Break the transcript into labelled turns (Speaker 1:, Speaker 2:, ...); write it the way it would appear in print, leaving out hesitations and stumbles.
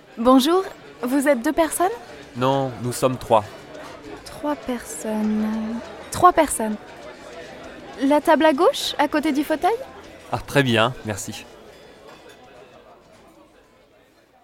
Speaker 1: Bonjour, vous êtes 2 personnes?
Speaker 2: Non, nous sommes 3.
Speaker 1: 3 personnes. 3 personnes. La table à gauche, à côté du fauteuil?
Speaker 2: Ah, très bien, merci.